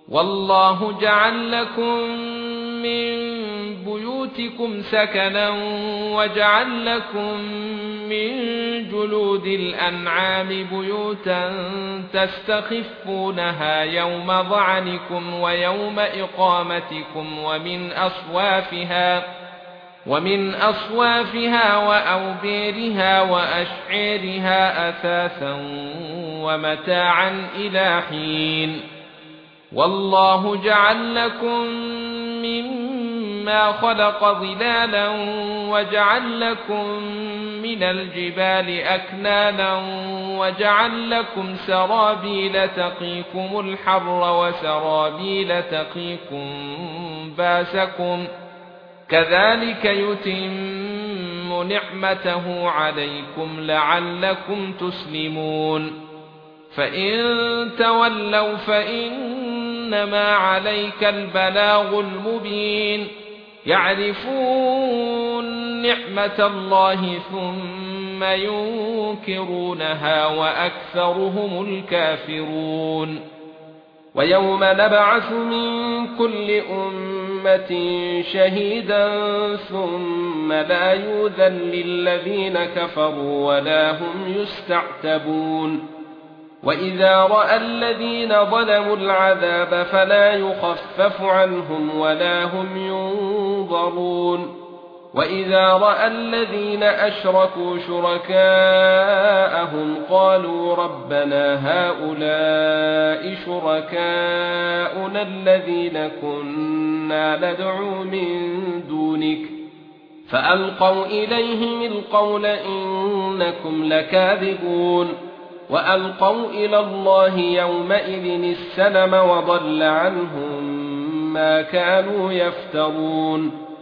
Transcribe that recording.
والله جعل لكم من بيوتكم سكنا وجعل لكم من جلود الأنعام بيوتا تستخفونها يوم ظعنكم ويوم إقامتكم ومن أصوافها وأوبيرها وأشعيرها أثاثا ومتاعا إلى حين والله جعل لكم مما خلق ظلالا وجعل لكم من الجبال أكنانا وجعل لكم سرابيل تقيكم الحر وسرابيل تقيكم باسكم كذلك يتم نعمته عليكم لعلكم تسلمون فإن تولوا فإنما عليك البلاغ المبين يعرفون نعمة الله ثم ينكرونها وأكثرهم الكافرون ويوم نبعث من كل أمة شهيدا ثم لا يؤذن للذين كفروا ولا هم يستعتبون وإذا رأى الذين ظلموا العذاب فلا يخفف عنهم ولا هم ينظرون وإذا رأى الذين أشركوا شركاءهم قالوا ربنا هؤلاء شركاؤنا الذين كنا ندعو من دونك فألقوا إليهم القول إنكم لكاذبون وألقوا إلى الله يومئذ السلم وضل عنهم ما كانوا يفترون